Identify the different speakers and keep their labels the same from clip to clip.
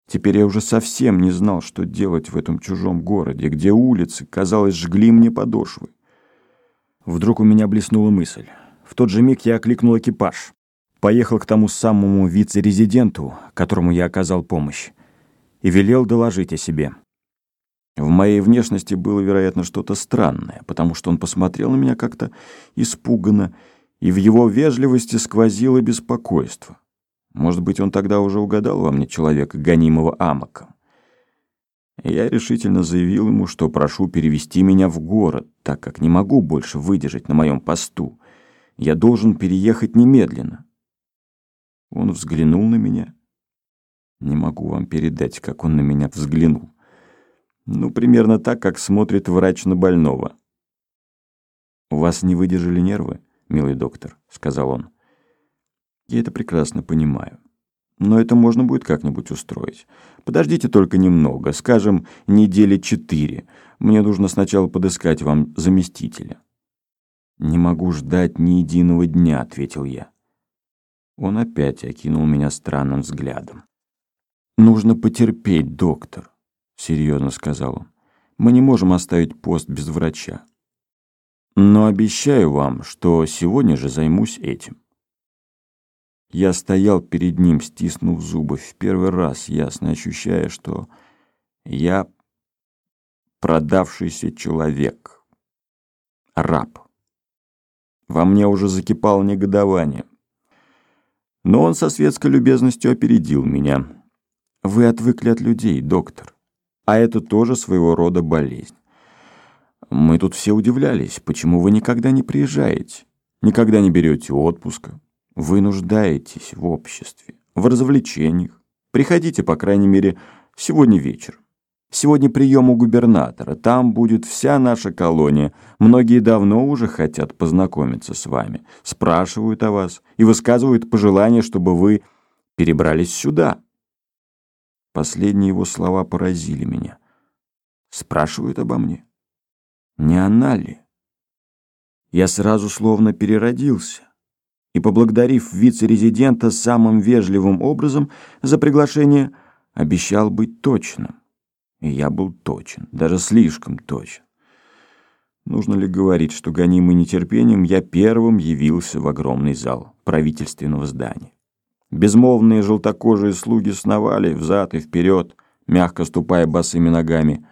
Speaker 1: Теперь я уже совсем не знал, что делать в этом чужом городе, где улицы, казалось, жгли мне подошвы. Вдруг у меня блеснула мысль. В тот же миг я окликнул экипаж. Поехал к тому самому вице-резиденту, которому я оказал помощь, и велел доложить о себе. В моей внешности было, вероятно, что-то странное, потому что он посмотрел на меня как-то испуганно, и в его вежливости сквозило беспокойство. Может быть, он тогда уже угадал во мне человека, гонимого амоком. Я решительно заявил ему, что прошу перевести меня в город, так как не могу больше выдержать на моем посту. Я должен переехать немедленно. Он взглянул на меня. Не могу вам передать, как он на меня взглянул. Ну, примерно так, как смотрит врач на больного. «У вас не выдержали нервы, милый доктор», — сказал он. «Я это прекрасно понимаю. Но это можно будет как-нибудь устроить. Подождите только немного, скажем, 4 недели. Мне нужно сначала подыскать вам заместителя». «Не могу ждать ни единого дня», — ответил я. Он опять окинул меня странным взглядом. «Нужно потерпеть, доктор», — серьезно сказал он. «Мы не можем оставить пост без врача. Но обещаю вам, что сегодня же займусь этим». Я стоял перед ним, стиснув зубы, в первый раз ясно ощущая, что я продавшийся человек, раб. Во мне уже закипало негодование. Но он со светской любезностью опередил меня. «Вы отвыкли от людей, доктор. А это тоже своего рода болезнь. Мы тут все удивлялись, почему вы никогда не приезжаете, никогда не берете отпуска. Вы нуждаетесь в обществе, в развлечениях. Приходите, по крайней мере, сегодня вечером. Сегодня прием у губернатора. Там будет вся наша колония. Многие давно уже хотят познакомиться с вами, спрашивают о вас и высказывают пожелание, чтобы вы перебрались сюда». Последние его слова поразили меня. Спрашивают обо мне. Не она ли? Я сразу словно переродился. И, поблагодарив вице-резидента самым вежливым образом за приглашение, обещал быть точным. И я был точен, даже слишком точен. Нужно ли говорить, что, гонимый нетерпением, я первым явился в огромный зал правительственного здания. Безмолвные желтокожие слуги сновали взад и вперед, мягко ступая босыми ногами.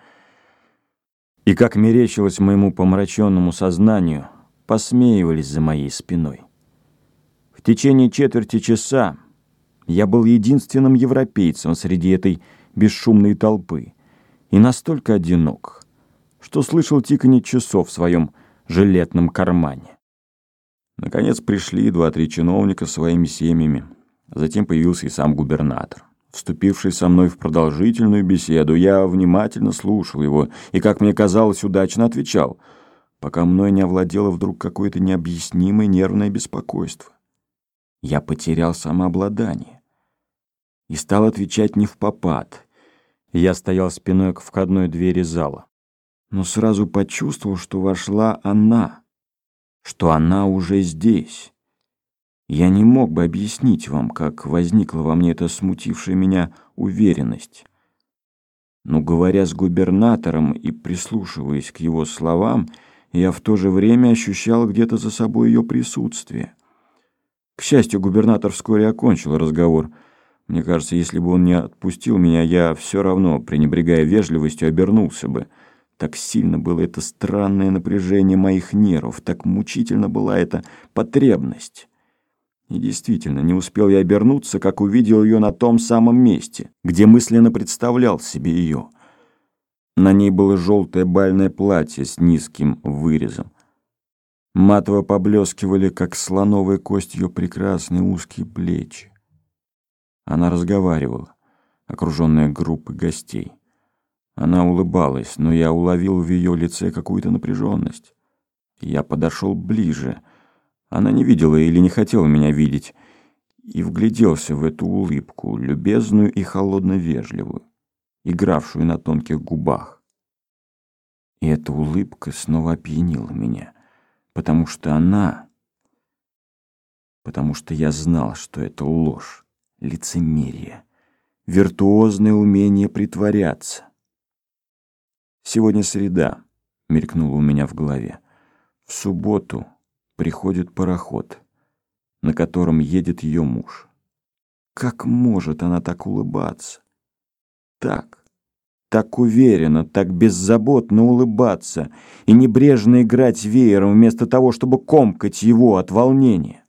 Speaker 1: И, как мерещилось моему помраченному сознанию, посмеивались за моей спиной. В течение четверти часа я был единственным европейцем среди этой бесшумной толпы и настолько одинок, что слышал тиканье часов в своем жилетном кармане. Наконец пришли 2-3 чиновника с своими семьями. Затем появился и сам губернатор, вступивший со мной в продолжительную беседу. Я внимательно слушал его и, как мне казалось, удачно отвечал, пока мной не овладело вдруг какое-то необъяснимое нервное беспокойство. Я потерял самообладание и стал отвечать невпопад. Я стоял спиной к входной двери зала, но сразу почувствовал, что вошла она, что она уже здесь. Я не мог бы объяснить вам, как возникла во мне эта смутившая меня уверенность. Но, говоря с губернатором и прислушиваясь к его словам, я в то же время ощущал где-то за собой ее присутствие. К счастью, губернатор вскоре окончил разговор. Мне кажется, если бы он не отпустил меня, я все равно, пренебрегая вежливостью, обернулся бы. Так сильно было это странное напряжение моих нервов, так мучительно была эта потребность. И действительно, не успел я обернуться, как увидел ее на том самом месте, где мысленно представлял себе ее. На ней было желтое бальное платье с низким вырезом. Матово поблескивали, как слоновая кость, ее прекрасные узкие плечи. Она разговаривала, окруженная группой гостей. Она улыбалась, но я уловил в ее лице какую-то напряженность. Я подошел ближе. Она не видела или не хотела меня видеть, и вгляделся в эту улыбку, любезную и холодно-вежливую, игравшую на тонких губах. И эта улыбка снова опьянила меня, потому что я знал, что это ложь, лицемерие, виртуозное умение притворяться. Сегодня среда, мелькнуло у меня в голове. В субботу приходит пароход, на котором едет ее муж. Как может она так улыбаться? Так уверенно, так беззаботно улыбаться и небрежно играть веером вместо того, чтобы комкать его от волнения.